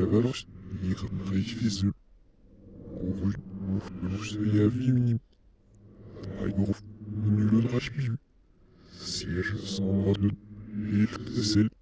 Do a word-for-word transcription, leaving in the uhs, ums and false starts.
Valence, Ignifizul, Oruj, Usayavim, Aïdouf, Nulun Rachbi, Siège sans droit de Hiltesel,